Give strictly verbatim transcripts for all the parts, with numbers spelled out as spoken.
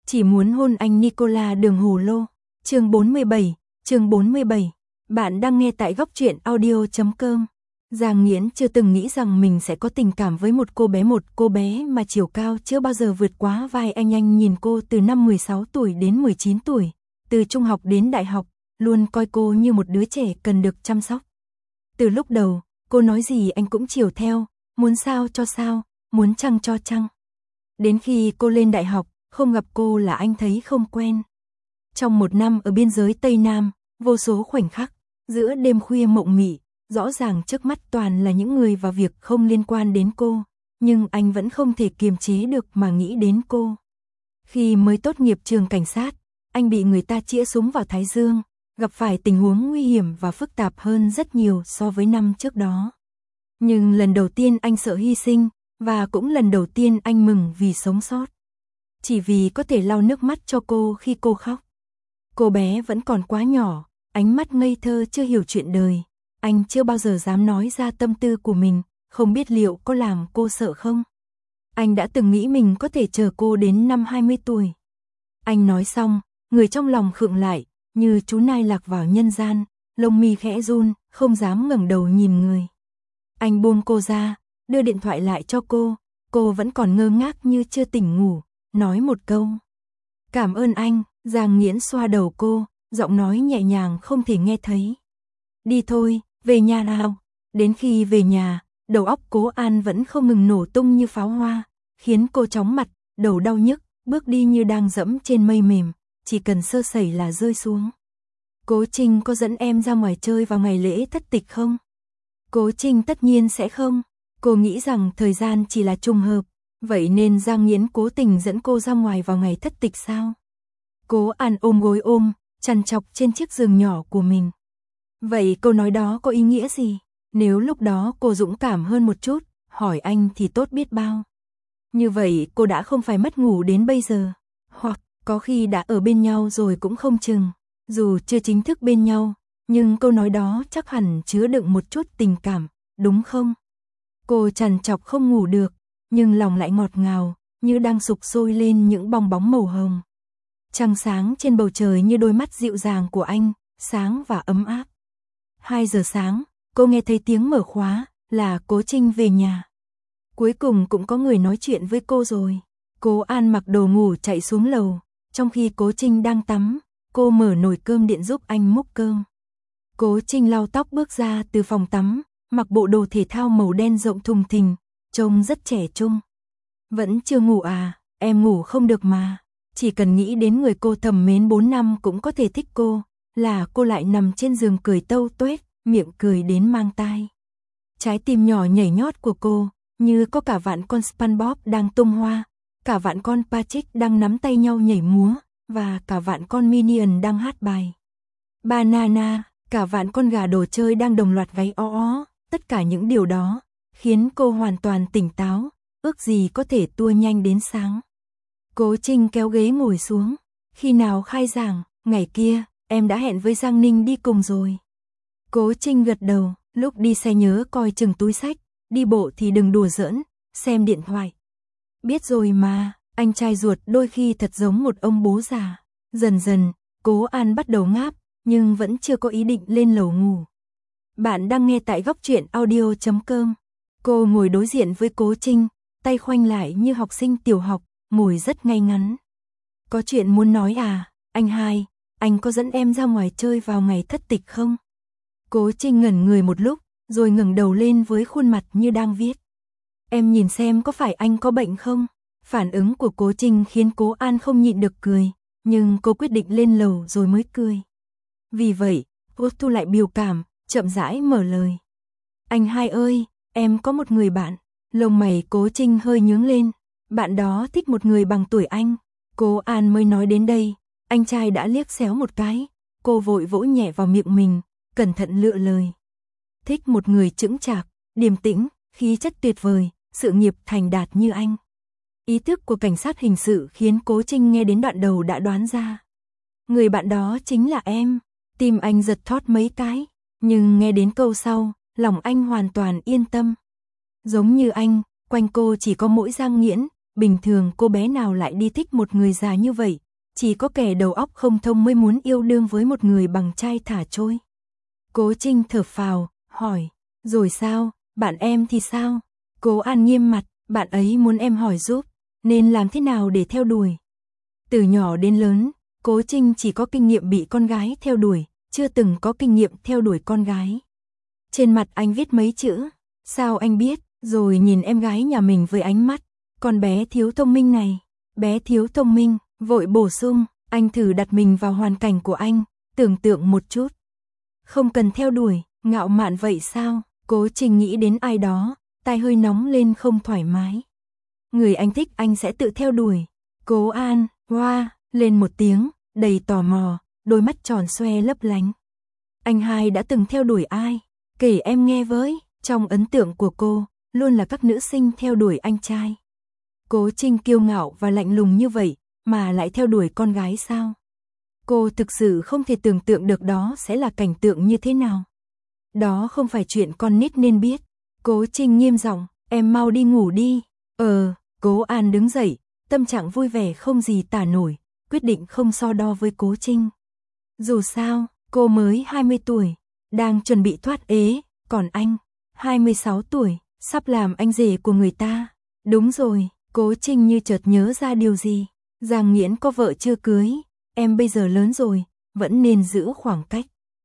Chỉ muốn hôn anh Nicola Đường Hồ Lô. Chương bốn mươi bảy, chương bốn mươi bảy. Bạn đang nghe tại góc truyện audio chấm com. Giang Nghiễn chưa từng nghĩ rằng mình sẽ có tình cảm với một cô bé một cô bé mà chiều cao chưa bao giờ vượt quá vai anh. Anh nhìn cô từ năm mười sáu tuổi đến mười chín tuổi, từ trung học đến đại học, luôn coi cô như một đứa trẻ cần được chăm sóc. Từ lúc đầu, cô nói gì anh cũng chiều theo, muốn sao cho sao, muốn chăng cho chăng. Đến khi cô lên đại học, không gặp cô là anh thấy không quen. Trong một năm ở biên giới Tây Nam, vô số khoảnh khắc, giữa đêm khuya mộng mị, rõ ràng trước mắt toàn là những người và việc không liên quan đến cô, nhưng anh vẫn không thể kiềm chế được mà nghĩ đến cô. Khi mới tốt nghiệp trường cảnh sát, anh bị người ta chĩa súng vào thái dương, gặp phải tình huống nguy hiểm và phức tạp hơn rất nhiều so với năm trước đó. Nhưng lần đầu tiên anh sợ hy sinh, và cũng lần đầu tiên anh mừng vì sống sót. Chỉ vì có thể lau nước mắt cho cô khi cô khóc. Cô bé vẫn còn quá nhỏ, ánh mắt ngây thơ chưa hiểu chuyện đời. Anh chưa bao giờ dám nói ra tâm tư của mình, không biết liệu có làm cô sợ không. Anh đã từng nghĩ mình có thể chờ cô đến năm hai mươi tuổi. Anh nói xong, người trong lòng khựng lại, như chú nai lạc vào nhân gian, lông mi khẽ run, không dám ngẩng đầu nhìn người. Anh buông cô ra, đưa điện thoại lại cho cô, cô vẫn còn ngơ ngác như chưa tỉnh ngủ, nói một câu. Cảm ơn anh. Giang Nghiễn xoa đầu cô, giọng nói nhẹ nhàng không thể nghe thấy. Đi thôi, về nhà nào. Đến khi về nhà, đầu óc Cố An vẫn không ngừng nổ tung như pháo hoa, khiến cô chóng mặt, đầu đau nhức, bước đi như đang dẫm trên mây mềm, chỉ cần sơ sẩy là rơi xuống. Cố Trinh có dẫn em ra ngoài chơi vào ngày lễ thất tịch không? Cố Trinh tất nhiên sẽ không. Cô nghĩ rằng thời gian chỉ là trùng hợp, vậy nên Giang Nghiễn cố tình dẫn cô ra ngoài vào ngày thất tịch sao? Cố An ôm gối ôm, trằn trọc trên chiếc giường nhỏ của mình. Vậy câu nói đó có ý nghĩa gì? Nếu lúc đó cô dũng cảm hơn một chút, hỏi anh thì tốt biết bao. Như vậy cô đã không phải mất ngủ đến bây giờ. Hoặc có khi đã ở bên nhau rồi cũng không chừng. Dù chưa chính thức bên nhau, nhưng câu nói đó chắc hẳn chứa đựng một chút tình cảm, đúng không? Cô trằn trọc không ngủ được, nhưng lòng lại ngọt ngào, như đang sục sôi lên những bong bóng màu hồng. Trăng sáng trên bầu trời như đôi mắt dịu dàng của anh, sáng và ấm áp. Hai giờ sáng, cô nghe thấy tiếng mở khóa, là Cố Trinh về nhà. Cuối cùng cũng có người nói chuyện với cô rồi. Cố An mặc đồ ngủ chạy xuống lầu, trong khi Cố Trinh đang tắm, cô mở nồi cơm điện giúp anh múc cơm. Cố Trinh lau tóc bước ra từ phòng tắm, mặc bộ đồ thể thao màu đen rộng thùng thình, trông rất trẻ trung. Vẫn chưa ngủ à? Em ngủ không được mà. Chỉ cần nghĩ đến người cô thầm mến bốn năm cũng có thể thích cô, là cô lại nằm trên giường cười tâu tuét, miệng cười đến mang tai. Trái tim nhỏ nhảy nhót của cô, như có cả vạn con SpongeBob đang tung hoa, cả vạn con Patrick đang nắm tay nhau nhảy múa, và cả vạn con Minion đang hát bài Banana, cả vạn con gà đồ chơi đang đồng loạt gáy ó ó. Tất cả những điều đó khiến cô hoàn toàn tỉnh táo, ước gì có thể tua nhanh đến sáng. Cố Trinh kéo ghế ngồi xuống. Khi nào khai giảng? Ngày kia, em đã hẹn với Giang Ninh đi cùng rồi. Cố Trinh gật đầu, lúc đi xe nhớ coi chừng túi xách, đi bộ thì đừng đùa giỡn, xem điện thoại. Biết rồi mà, anh trai ruột đôi khi thật giống một ông bố già. Dần dần, Cố An bắt đầu ngáp, nhưng vẫn chưa có ý định lên lầu ngủ. Bạn đang nghe tại góc truyện audio chấm com. Cô ngồi đối diện với Cố Trinh, tay khoanh lại như học sinh tiểu học, ngồi rất ngay ngắn. Có chuyện muốn nói à? Anh hai, anh có dẫn em ra ngoài chơi vào ngày thất tịch không? Cố Trinh ngẩn người một lúc, rồi ngẩng đầu lên với khuôn mặt như đang viết. Em nhìn xem có phải anh có bệnh không? Phản ứng của Cố Trinh khiến Cố An không nhịn được cười, nhưng cô quyết định lên lầu rồi mới cười. Vì vậy, cô thu lại biểu cảm, chậm rãi mở lời. Anh hai ơi, em có một người bạn. Lông mày Cố Trinh hơi nhướng lên. Bạn đó thích một người bằng tuổi anh. Cố An mới nói đến đây, anh trai đã liếc xéo một cái. Cô vội vỗ nhẹ vào miệng mình, cẩn thận lựa lời. Thích một người chững chạc, điềm tĩnh, khí chất tuyệt vời, sự nghiệp thành đạt như anh. Ý thức của cảnh sát hình sự khiến Cố Trinh nghe đến đoạn đầu đã đoán ra. Người bạn đó chính là em. Tim anh giật thót mấy cái, nhưng nghe đến câu sau, lòng anh hoàn toàn yên tâm. Giống như anh, quanh cô chỉ có mỗi Giang Nghiễn, bình thường cô bé nào lại đi thích một người già như vậy, chỉ có kẻ đầu óc không thông mới muốn yêu đương với một người bằng chai thả trôi. Cố Trinh thở phào, hỏi, rồi sao, bạn em thì sao? Cố An nghiêm mặt, bạn ấy muốn em hỏi giúp, nên làm thế nào để theo đuổi? Từ nhỏ đến lớn, Cố Trinh chỉ có kinh nghiệm bị con gái theo đuổi, chưa từng có kinh nghiệm theo đuổi con gái. Trên mặt anh viết mấy chữ, sao anh biết, rồi nhìn em gái nhà mình với ánh mắt, con bé thiếu thông minh này, bé thiếu thông minh, vội bổ sung, anh thử đặt mình vào hoàn cảnh của anh, tưởng tượng một chút. Không cần theo đuổi, ngạo mạn vậy sao? Cố Trinh nghĩ đến ai đó, tai hơi nóng lên không thoải mái. Người anh thích anh sẽ tự theo đuổi. Cố An, hoa, lên một tiếng, đầy tò mò, đôi mắt tròn xoe lấp lánh. Anh hai đã từng theo đuổi ai? Kể em nghe với, trong ấn tượng của cô, luôn là các nữ sinh theo đuổi anh trai. Cố Trinh kiêu ngạo và lạnh lùng như vậy, mà lại theo đuổi con gái sao? Cô thực sự không thể tưởng tượng được đó sẽ là cảnh tượng như thế nào. Đó không phải chuyện con nít nên biết. Cố Trinh nghiêm giọng, em mau đi ngủ đi. Ờ, Cố An đứng dậy, tâm trạng vui vẻ không gì tả nổi, quyết định không so đo với Cố Trinh. Dù sao, cô mới hai mươi tuổi, đang chuẩn bị thoát ế, còn anh, hai mươi sáu tuổi, sắp làm anh rể của người ta. Đúng rồi, Cố Trinh như chợt nhớ ra điều gì. Giang Nghiễn có vợ chưa cưới, em bây giờ lớn rồi, vẫn nên giữ khoảng cách.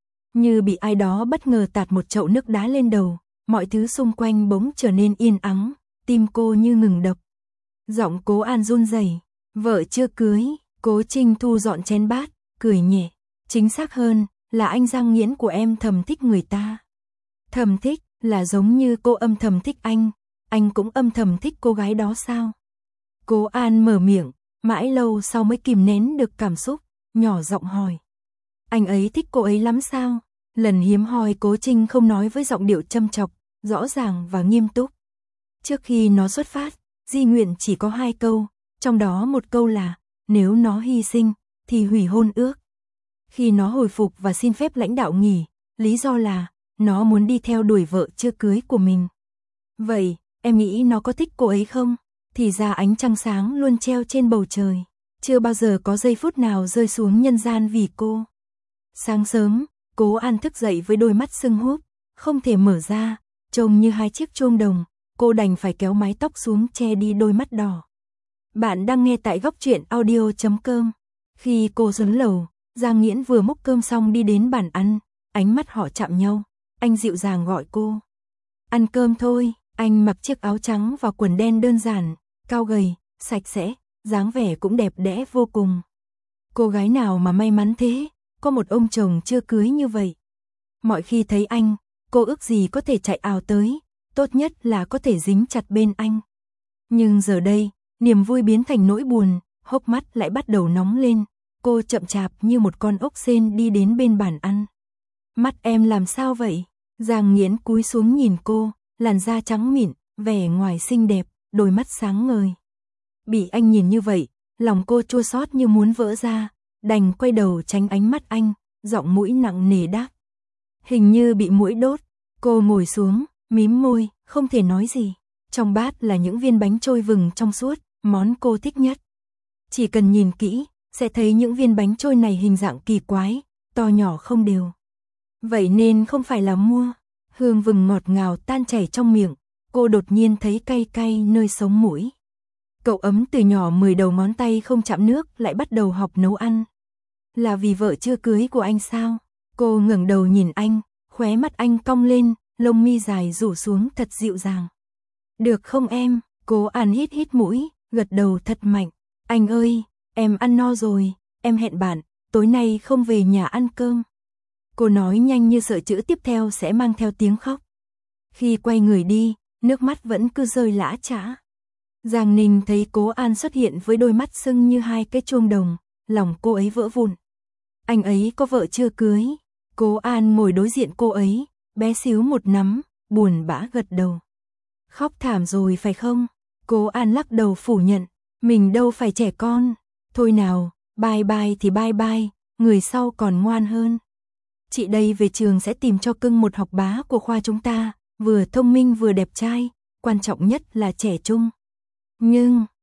Như bị ai đó bất ngờ tạt một chậu nước đá lên đầu, mọi thứ xung quanh bỗng trở nên yên ắng, tim cô như ngừng đập. Giọng Cố An run rẩy, vợ chưa cưới, Cố Trinh thu dọn chén bát, cười nhẹ, chính xác hơn, là anh Giang Nghiễn của em thầm thích người ta. Thầm thích, là giống như cô âm thầm thích anh, anh cũng âm thầm thích cô gái đó sao? Cố An mở miệng, mãi lâu sau mới kìm nén được cảm xúc, nhỏ giọng hỏi. Anh ấy thích cô ấy lắm sao? Lần hiếm hoi Cố Trinh không nói với giọng điệu châm chọc, rõ ràng và nghiêm túc. Trước khi nó xuất phát, di nguyện chỉ có hai câu, trong đó một câu là, nếu nó hy sinh, thì hủy hôn ước. Khi nó hồi phục và xin phép lãnh đạo nghỉ, lý do là, nó muốn đi theo đuổi vợ chưa cưới của mình. Vậy, em nghĩ nó có thích cô ấy không? Thì ra ánh trăng sáng luôn treo trên bầu trời, chưa bao giờ có giây phút nào rơi xuống nhân gian vì cô. Sáng sớm, Cố An thức dậy với đôi mắt sưng húp, không thể mở ra, trông như hai chiếc chuông đồng, cô đành phải kéo mái tóc xuống che đi đôi mắt đỏ. Bạn đang nghe tại góc truyện audio chấm com. Khi cô xuống lầu, Giang Nghiễn vừa múc cơm xong đi đến bàn ăn, ánh mắt họ chạm nhau, anh dịu dàng gọi cô. Ăn cơm thôi, anh mặc chiếc áo trắng và quần đen đơn giản, cao gầy, sạch sẽ, dáng vẻ cũng đẹp đẽ vô cùng. Cô gái nào mà may mắn thế, có một ông chồng chưa cưới như vậy. Mọi khi thấy anh, cô ước gì có thể chạy ào tới, tốt nhất là có thể dính chặt bên anh. Nhưng giờ đây, niềm vui biến thành nỗi buồn, hốc mắt lại bắt đầu nóng lên, cô chậm chạp như một con ốc sên đi đến bên bàn ăn. Mắt em làm sao vậy? Giang Nghiễn cúi xuống nhìn cô, làn da trắng mịn, vẻ ngoài xinh đẹp, đôi mắt sáng ngời. Bị anh nhìn như vậy, lòng cô chua xót như muốn vỡ ra, đành quay đầu tránh ánh mắt anh, giọng mũi nặng nề đáp. Hình như bị muỗi đốt, cô ngồi xuống, mím môi, không thể nói gì. Trong bát là những viên bánh trôi vừng trong suốt, món cô thích nhất. Chỉ cần nhìn kỹ, sẽ thấy những viên bánh trôi này hình dạng kỳ quái, to nhỏ không đều. Vậy nên không phải là mua. Hương vừng ngọt ngào tan chảy trong miệng, cô đột nhiên thấy cay cay nơi sống mũi. Cậu ấm từ nhỏ mười đầu ngón tay không chạm nước lại bắt đầu học nấu ăn. Là vì vợ chưa cưới của anh sao? Cô ngẩng đầu nhìn anh, khóe mắt anh cong lên, lông mi dài rủ xuống thật dịu dàng. Được không em? Cố An hít hít mũi, gật đầu thật mạnh. Anh ơi, em ăn no rồi, em hẹn bạn, tối nay không về nhà ăn cơm. Cô nói nhanh như sợ chữ tiếp theo sẽ mang theo tiếng khóc. Khi quay người đi, nước mắt vẫn cứ rơi lã chã. Giang Ninh thấy Cố An xuất hiện với đôi mắt sưng như hai cái chuông đồng, lòng cô ấy vỡ vụn. Anh ấy có vợ chưa cưới. Cố An ngồi đối diện cô ấy, bé xíu một nắm, buồn bã gật đầu. Khóc thảm rồi phải không? Cố An lắc đầu phủ nhận, mình đâu phải trẻ con. Thôi nào, bye bye thì bye bye, người sau còn ngoan hơn. Chị đây về trường sẽ tìm cho cưng một học bá của khoa chúng ta, vừa thông minh vừa đẹp trai, quan trọng nhất là trẻ trung. Nhưng,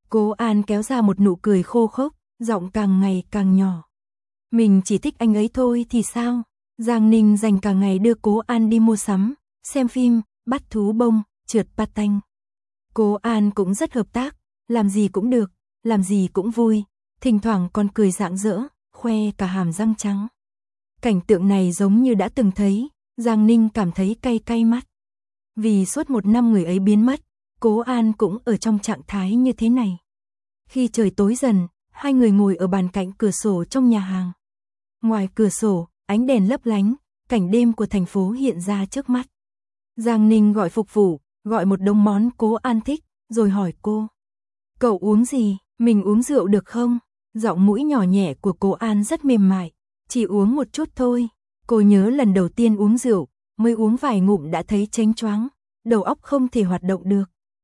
Cố An kéo ra một nụ cười khô khốc, giọng càng ngày càng nhỏ. Mình chỉ thích anh ấy thôi thì sao? Giang Ninh dành cả ngày đưa Cố An đi mua sắm, xem phim, bắt thú bông, trượt patin. Cố An cũng rất hợp tác, làm gì cũng được, làm gì cũng vui, thỉnh thoảng còn cười rạng rỡ, khoe cả hàm răng trắng. Cảnh tượng này giống như đã từng thấy, Giang Ninh cảm thấy cay cay mắt. Vì suốt một năm người ấy biến mất, Cố An cũng ở trong trạng thái như thế này. Khi trời tối dần, hai người ngồi ở bàn cạnh cửa sổ trong nhà hàng. Ngoài cửa sổ, ánh đèn lấp lánh, cảnh đêm của thành phố hiện ra trước mắt. Giang Ninh gọi phục vụ, gọi một đống món Cố An thích, rồi hỏi cô. Cậu uống gì, mình uống rượu được không? Giọng mũi nhỏ nhẹ của Cố An rất mềm mại, chỉ uống một chút thôi. Cô nhớ lần đầu tiên uống rượu, mới uống vài ngụm đã thấy chánh choáng, đầu óc không thể hoạt động được.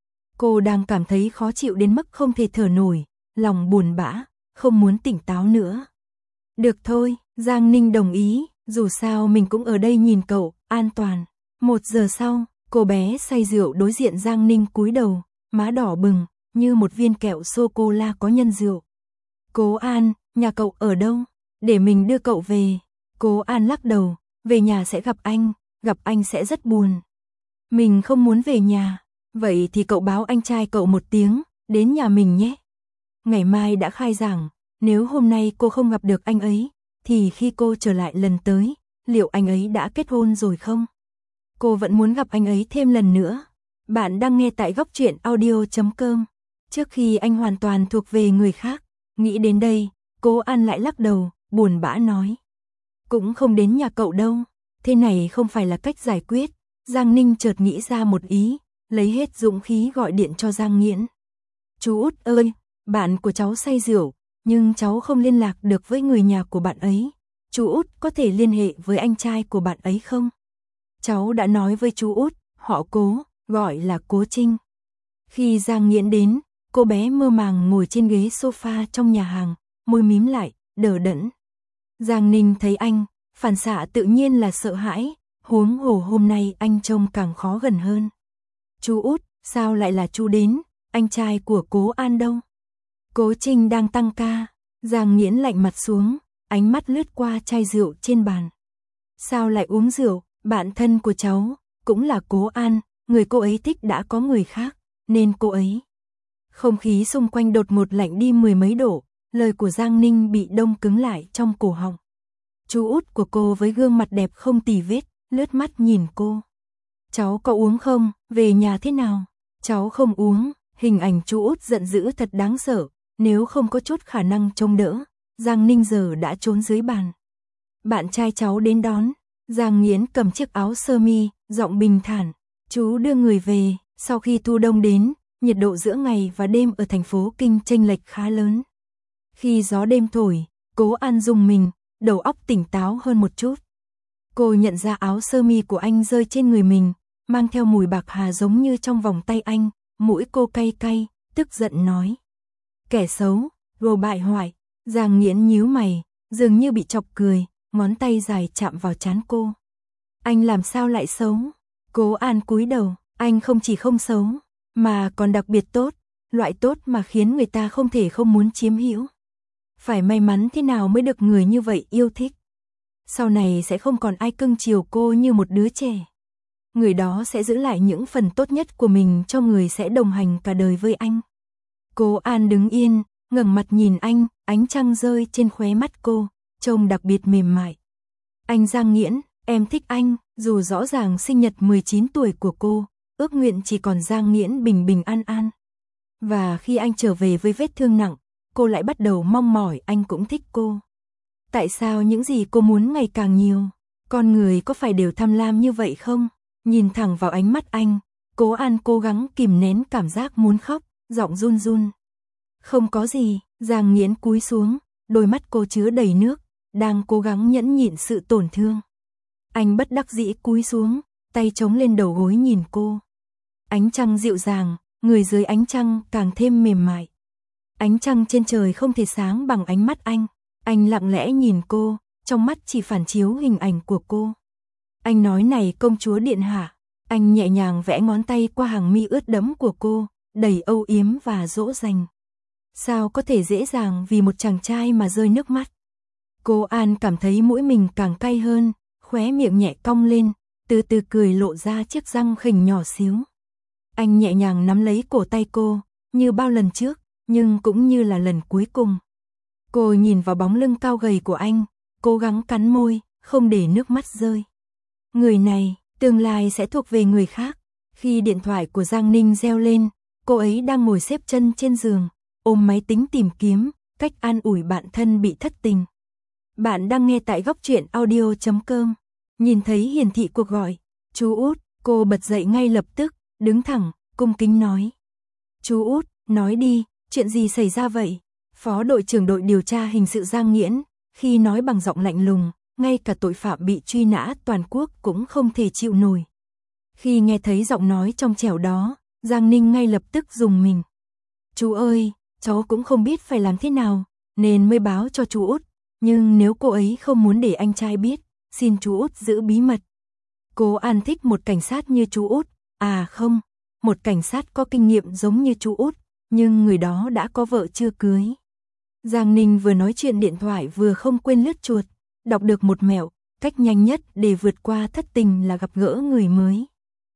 Cô đang cảm thấy khó chịu đến mức không thể thở nổi, lòng buồn bã, không muốn tỉnh táo nữa. Được thôi, Giang Ninh đồng ý, dù sao mình cũng ở đây nhìn cậu, an toàn. Một giờ sau, cô bé say rượu đối diện Giang Ninh cúi đầu, má đỏ bừng, như một viên kẹo sô-cô-la có nhân rượu. Cố An, nhà cậu ở đâu? Để mình đưa cậu về. Cố An lắc đầu, về nhà sẽ gặp anh, gặp anh sẽ rất buồn. Mình không muốn về nhà, vậy thì cậu báo anh trai cậu một tiếng, đến nhà mình nhé. Ngày mai đã khai giảng, nếu hôm nay cô không gặp được anh ấy, thì khi cô trở lại lần tới, liệu anh ấy đã kết hôn rồi không? Cô vẫn muốn gặp anh ấy thêm lần nữa. Bạn đang nghe tại góc truyện audio chấm com. Trước khi anh hoàn toàn thuộc về người khác, nghĩ đến đây, Cố An lại lắc đầu, buồn bã nói. Cũng không đến nhà cậu đâu, thế này không phải là cách giải quyết. Giang Ninh chợt nghĩ ra một ý, lấy hết dũng khí gọi điện cho Giang Nghiễn. Chú Út ơi, bạn của cháu say rượu, nhưng cháu không liên lạc được với người nhà của bạn ấy. Chú Út có thể liên hệ với anh trai của bạn ấy không? Cháu đã nói với chú Út, họ Cố, gọi là Cố Trinh. Khi Giang Nghiễn đến, cô bé mơ màng ngồi trên ghế sofa trong nhà hàng, môi mím lại, đờ đẫn. Giang Ninh thấy anh, phản xạ tự nhiên là sợ hãi, huống hồ hôm nay anh trông càng khó gần hơn. Chú Út, sao lại là chú đến, anh trai của Cố An đâu? Cố Trinh đang tăng ca. Giang Nghiễn lạnh mặt xuống, ánh mắt lướt qua chai rượu trên bàn. Sao lại uống rượu, bạn thân của cháu, cũng là Cố An, người cô ấy thích đã có người khác, nên cô ấy. Không khí xung quanh đột ngột lạnh đi mười mấy độ, lời của Giang Ninh bị đông cứng lại trong cổ họng. Chú Út của cô với gương mặt đẹp không tì vết, lướt mắt nhìn cô. Cháu có uống không, về nhà thế nào? Cháu không uống, hình ảnh chú Út giận dữ thật đáng sợ, nếu không có chút khả năng trông đỡ, Giang Ninh giờ đã trốn dưới bàn. Bạn trai cháu đến đón, Giang Nghiễn cầm chiếc áo sơ mi, giọng bình thản, chú đưa người về, sau khi thu đông đến, nhiệt độ giữa ngày và đêm ở thành phố Kinh chênh lệch khá lớn. Khi gió đêm thổi, Cố An rùng mình, đầu óc tỉnh táo hơn một chút. Cô nhận ra áo sơ mi của anh rơi trên người mình, mang theo mùi bạc hà giống như trong vòng tay anh, mũi cô cay cay, tức giận nói. Kẻ xấu, đồ bại hoại. Giang Nghiễn nhíu mày, dường như bị chọc cười, ngón tay dài chạm vào trán cô. Anh làm sao lại xấu? Cố An cúi đầu, anh không chỉ không xấu, mà còn đặc biệt tốt, loại tốt mà khiến người ta không thể không muốn chiếm hữu. Phải may mắn thế nào mới được người như vậy yêu thích. Sau này sẽ không còn ai cưng chiều cô như một đứa trẻ. Người đó sẽ giữ lại những phần tốt nhất của mình cho người sẽ đồng hành cả đời với anh. Cố An đứng yên, ngẩng mặt nhìn anh, ánh trăng rơi trên khóe mắt cô, trông đặc biệt mềm mại. Anh Giang Nghiễn, em thích anh, dù rõ ràng sinh nhật mười chín tuổi của cô, ước nguyện chỉ còn Giang Nghiễn bình bình an an. Và khi anh trở về với vết thương nặng, cô lại bắt đầu mong mỏi anh cũng thích cô. Tại sao những gì cô muốn ngày càng nhiều? Con người có phải đều tham lam như vậy không? Nhìn thẳng vào ánh mắt anh, Cố An cố gắng kìm nén cảm giác muốn khóc, giọng run run. Không có gì, Giang Nghiễn cúi xuống, đôi mắt cô chứa đầy nước, đang cố gắng nhẫn nhịn sự tổn thương. Anh bất đắc dĩ cúi xuống, tay chống lên đầu gối nhìn cô. Ánh trăng dịu dàng, người dưới ánh trăng càng thêm mềm mại. Ánh trăng trên trời không thể sáng bằng ánh mắt anh. Anh lặng lẽ nhìn cô, trong mắt chỉ phản chiếu hình ảnh của cô. Anh nói này công chúa điện hạ. Anh nhẹ nhàng vẽ ngón tay qua hàng mi ướt đẫm của cô, đầy âu yếm và dỗ dành. Sao có thể dễ dàng vì một chàng trai mà rơi nước mắt. Cô An cảm thấy mũi mình càng cay hơn, khóe miệng nhẹ cong lên, từ từ cười lộ ra chiếc răng khỉnh nhỏ xíu. Anh nhẹ nhàng nắm lấy cổ tay cô, như bao lần trước, nhưng cũng như là lần cuối cùng. Cô nhìn vào bóng lưng cao gầy của anh, cố gắng cắn môi, không để nước mắt rơi. Người này, tương lai sẽ thuộc về người khác. Khi điện thoại của Giang Ninh reo lên, cô ấy đang ngồi xếp chân trên giường, ôm máy tính tìm kiếm cách an ủi bạn thân bị thất tình. Bạn đang nghe tại góc truyện audio chấm com. Nhìn thấy hiển thị cuộc gọi, chú Út, cô bật dậy ngay lập tức, đứng thẳng, cung kính nói. Chú Út, nói đi, chuyện gì xảy ra vậy? Phó đội trưởng đội điều tra hình sự Giang Nghiễn, khi nói bằng giọng lạnh lùng, ngay cả tội phạm bị truy nã toàn quốc cũng không thể chịu nổi. Khi nghe thấy giọng nói trong trẻo đó, Giang Ninh ngay lập tức rùng mình. Chú ơi, cháu cũng không biết phải làm thế nào, nên mới báo cho chú Út, nhưng nếu cô ấy không muốn để anh trai biết, xin chú Út giữ bí mật. Cô An thích một cảnh sát như chú Út, à không, một cảnh sát có kinh nghiệm giống như chú Út, nhưng người đó đã có vợ chưa cưới. Giang Ninh vừa nói chuyện điện thoại vừa không quên lướt chuột, đọc được một mẹo, cách nhanh nhất để vượt qua thất tình là gặp gỡ người mới.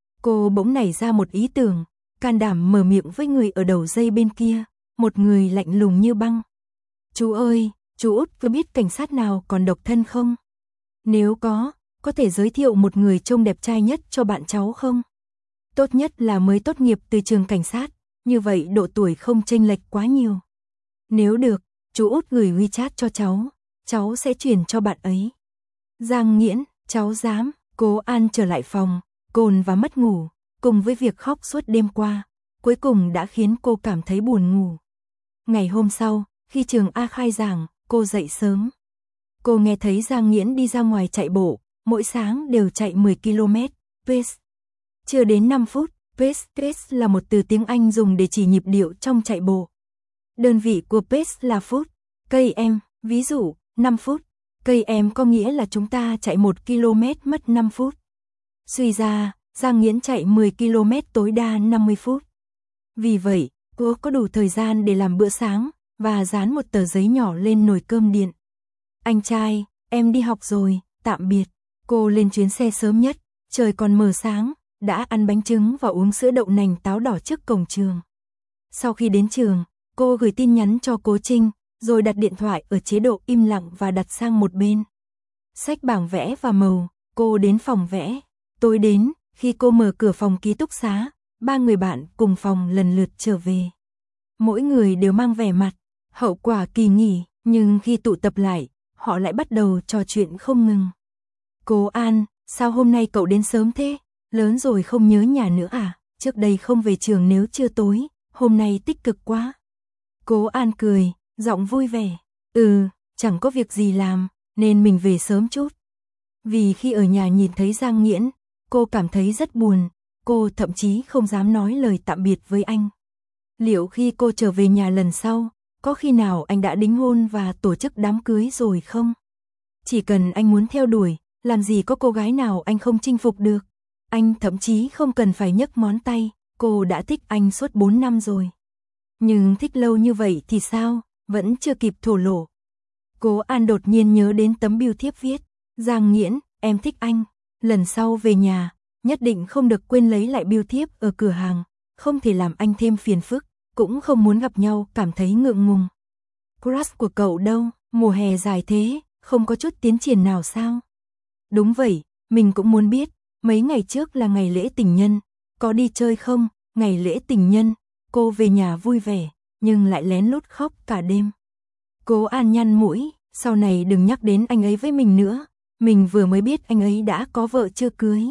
Cô bỗng nảy ra một ý tưởng, can đảm mở miệng với người ở đầu dây bên kia, một người lạnh lùng như băng. Chú ơi, chú Út có biết cảnh sát nào còn độc thân không? Nếu có, có thể giới thiệu một người trông đẹp trai nhất cho bạn cháu không? Tốt nhất là mới tốt nghiệp từ trường cảnh sát, như vậy độ tuổi không chênh lệch quá nhiều. Nếu được, chú Út gửi WeChat cho cháu, cháu sẽ chuyển cho bạn ấy. Giang Nghiễn, cháu dám. Cố An trở lại phòng, cồn và mất ngủ, cùng với việc khóc suốt đêm qua, cuối cùng đã khiến cô cảm thấy buồn ngủ. Ngày hôm sau, khi trường A khai giảng, cô dậy sớm. Cô nghe thấy Giang Nghiễn đi ra ngoài chạy bộ, mỗi sáng đều chạy mười ki lô mét, pace. Chưa đến năm phút, pace, pace là một từ tiếng Anh dùng để chỉ nhịp điệu trong chạy bộ. Đơn vị của pace là phút, km, ví dụ, năm phút, km có nghĩa là chúng ta chạy một ki lô mét mất năm phút. Suy ra, Giang Nghiễn chạy mười ki lô mét tối đa năm mươi phút. Vì vậy, cô có đủ thời gian để làm bữa sáng, và dán một tờ giấy nhỏ lên nồi cơm điện. Anh trai, em đi học rồi, tạm biệt. Cô lên chuyến xe sớm nhất, trời còn mờ sáng, đã ăn bánh trứng và uống sữa đậu nành táo đỏ trước cổng trường. Sau khi đến trường, cô gửi tin nhắn cho Cố Trinh, rồi đặt điện thoại ở chế độ im lặng và đặt sang một bên. Xách bảng vẽ và màu, cô đến phòng vẽ. Tối đến, khi cô mở cửa phòng ký túc xá, ba người bạn cùng phòng lần lượt trở về. Mỗi người đều mang vẻ mặt hậu quả kỳ nghỉ, nhưng khi tụ tập lại, họ lại bắt đầu trò chuyện không ngừng. Cố An, sao hôm nay cậu đến sớm thế? Lớn rồi không nhớ nhà nữa à? Trước đây không về trường nếu chưa tối, hôm nay tích cực quá. Cố An cười, giọng vui vẻ. Ừ, chẳng có việc gì làm, nên mình về sớm chút. Vì khi ở nhà nhìn thấy Giang Nghiễn, cô cảm thấy rất buồn, cô thậm chí không dám nói lời tạm biệt với anh. Liệu khi cô trở về nhà lần sau, có khi nào anh đã đính hôn và tổ chức đám cưới rồi không? Chỉ cần anh muốn theo đuổi, làm gì có cô gái nào anh không chinh phục được. Anh thậm chí không cần phải nhấc ngón tay, cô đã thích anh suốt bốn năm rồi. Nhưng thích lâu như vậy thì sao, vẫn chưa kịp thổ lộ. Cố An đột nhiên nhớ đến tấm bưu thiếp viết, Giang Nghiễn, em thích anh, lần sau về nhà, nhất định không được quên lấy lại bưu thiếp ở cửa hàng, không thể làm anh thêm phiền phức, cũng không muốn gặp nhau cảm thấy ngượng ngùng. Crush của cậu đâu, mùa hè dài thế, không có chút tiến triển nào sao? Đúng vậy, mình cũng muốn biết, mấy ngày trước là ngày lễ tình nhân, có đi chơi không? Ngày lễ tình nhân, cô về nhà vui vẻ, nhưng lại lén lút khóc cả đêm. Cố An nhăn mũi, sau này đừng nhắc đến anh ấy với mình nữa, mình vừa mới biết anh ấy đã có vợ chưa cưới.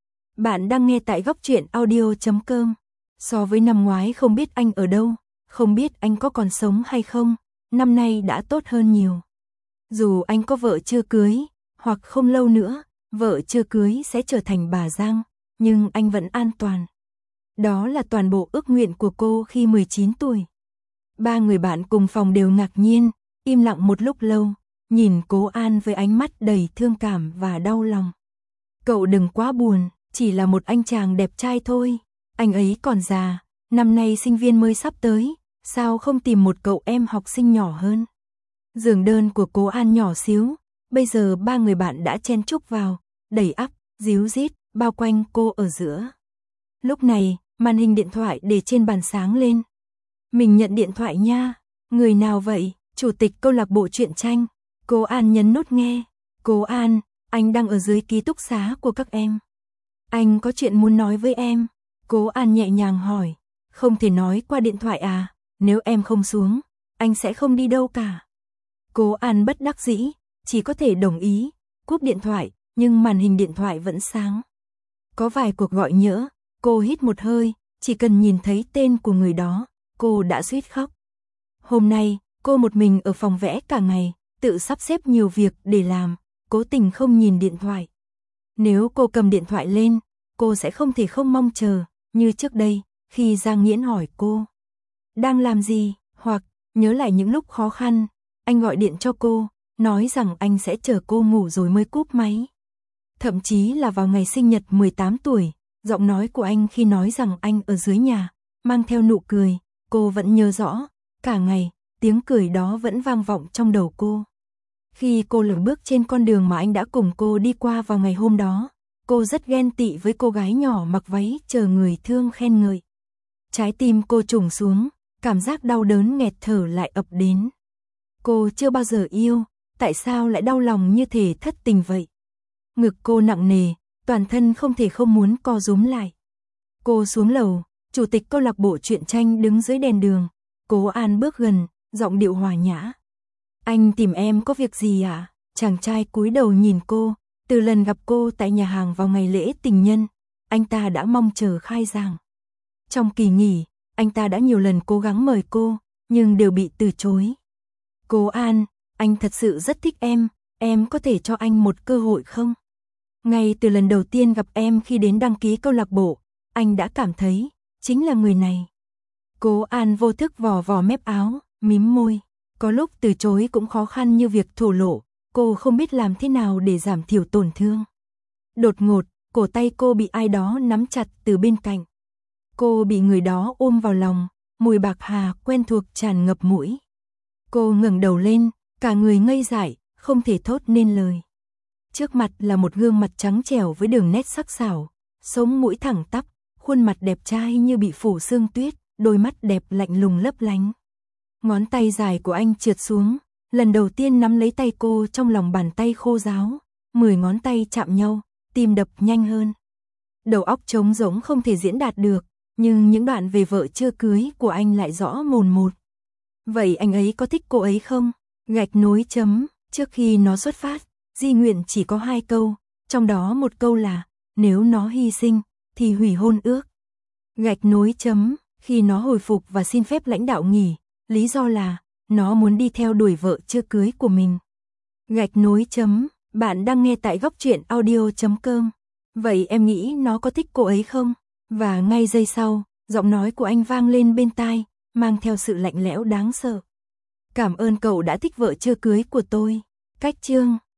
Bạn đang nghe tại góc truyện audio chấm com. So với năm ngoái không biết anh ở đâu, không biết anh có còn sống hay không, năm nay đã tốt hơn nhiều. Dù anh có vợ chưa cưới, hoặc không lâu nữa, vợ chưa cưới sẽ trở thành bà Giang, nhưng anh vẫn an toàn. Đó là toàn bộ ước nguyện của cô khi mười chín tuổi. Ba người bạn cùng phòng đều ngạc nhiên, im lặng một lúc lâu, nhìn Cố An với ánh mắt đầy thương cảm và đau lòng. Cậu đừng quá buồn, chỉ là một anh chàng đẹp trai thôi, anh ấy còn già, năm nay sinh viên mới sắp tới, sao không tìm một cậu em học sinh nhỏ hơn? Giường đơn của Cố An nhỏ xíu, bây giờ ba người bạn đã chen chúc vào, đầy ắp, díu dít, bao quanh cô ở giữa. Lúc này, màn hình điện thoại để trên bàn sáng lên. Mình nhận điện thoại nha, người nào vậy? Chủ tịch câu lạc bộ truyện tranh. Cố An nhấn nút nghe. Cố An, anh đang ở dưới ký túc xá của các em. Anh có chuyện muốn nói với em. Cố An nhẹ nhàng hỏi. Không thể nói qua điện thoại à? Nếu em không xuống, anh sẽ không đi đâu cả. Cố An bất đắc dĩ, chỉ có thể đồng ý, cúp điện thoại, nhưng màn hình điện thoại vẫn sáng. Có vài cuộc gọi nhỡ, cô hít một hơi, chỉ cần nhìn thấy tên của người đó, cô đã suýt khóc. Hôm nay, cô một mình ở phòng vẽ cả ngày, tự sắp xếp nhiều việc để làm, cố tình không nhìn điện thoại. Nếu cô cầm điện thoại lên, cô sẽ không thể không mong chờ, như trước đây, khi Giang Nghiễn hỏi cô đang làm gì, hoặc nhớ lại những lúc khó khăn, anh gọi điện cho cô, nói rằng anh sẽ chờ cô ngủ rồi mới cúp máy. Thậm chí là vào ngày sinh nhật mười tám tuổi, giọng nói của anh khi nói rằng anh ở dưới nhà, mang theo nụ cười, cô vẫn nhớ rõ, cả ngày, tiếng cười đó vẫn vang vọng trong đầu cô. Khi cô lững bước trên con đường mà anh đã cùng cô đi qua vào ngày hôm đó, cô rất ghen tị với cô gái nhỏ mặc váy chờ người thương khen ngợi. Trái tim cô trùng xuống, cảm giác đau đớn nghẹt thở lại ập đến. Cô chưa bao giờ yêu, tại sao lại đau lòng như thể thất tình vậy? Ngực cô nặng nề, toàn thân không thể không muốn co rúm lại. Cô xuống lầu, chủ tịch câu lạc bộ truyện tranh đứng dưới đèn đường. Cố An bước gần, giọng điệu hòa nhã. Anh tìm em có việc gì ạ? À? Chàng trai cúi đầu nhìn cô, từ lần gặp cô tại nhà hàng vào ngày lễ tình nhân, anh ta đã mong chờ khai giảng. Trong kỳ nghỉ, anh ta đã nhiều lần cố gắng mời cô, nhưng đều bị từ chối. Cố An, anh thật sự rất thích em, em có thể cho anh một cơ hội không? Ngay từ lần đầu tiên gặp em khi đến đăng ký câu lạc bộ, anh đã cảm thấy, chính là người này. Cố An vô thức vò vò mép áo, mím môi. Có lúc từ chối cũng khó khăn như việc thổ lộ, cô không biết làm thế nào để giảm thiểu tổn thương. Đột ngột, cổ tay cô bị ai đó nắm chặt từ bên cạnh. Cô bị người đó ôm vào lòng, mùi bạc hà quen thuộc tràn ngập mũi. Cô ngẩng đầu lên, cả người ngây dại, không thể thốt nên lời. Trước mặt là một gương mặt trắng trẻo với đường nét sắc sảo, sống mũi thẳng tắp, khuôn mặt đẹp trai như bị phủ sương tuyết, đôi mắt đẹp lạnh lùng lấp lánh. Ngón tay dài của anh trượt xuống, lần đầu tiên nắm lấy tay cô trong lòng bàn tay khô ráo, mười ngón tay chạm nhau, tim đập nhanh hơn. Đầu óc trống rỗng không thể diễn đạt được, nhưng những đoạn về vợ chưa cưới của anh lại rõ mồn một. Vậy anh ấy có thích cô ấy không? Gạch nối chấm, trước khi nó xuất phát, di nguyện chỉ có hai câu, trong đó một câu là, nếu nó hy sinh, thì hủy hôn ước. Gạch nối chấm, khi nó hồi phục và xin phép lãnh đạo nghỉ, lý do là, nó muốn đi theo đuổi vợ chưa cưới của mình. Gạch nối chấm, bạn đang nghe tại góc truyện audio chấm com. Vậy em nghĩ nó có thích cô ấy không? Và ngay giây sau, giọng nói của anh vang lên bên tai, mang theo sự lạnh lẽo đáng sợ. Cảm ơn cậu đã thích vợ chưa cưới của tôi. Cách chương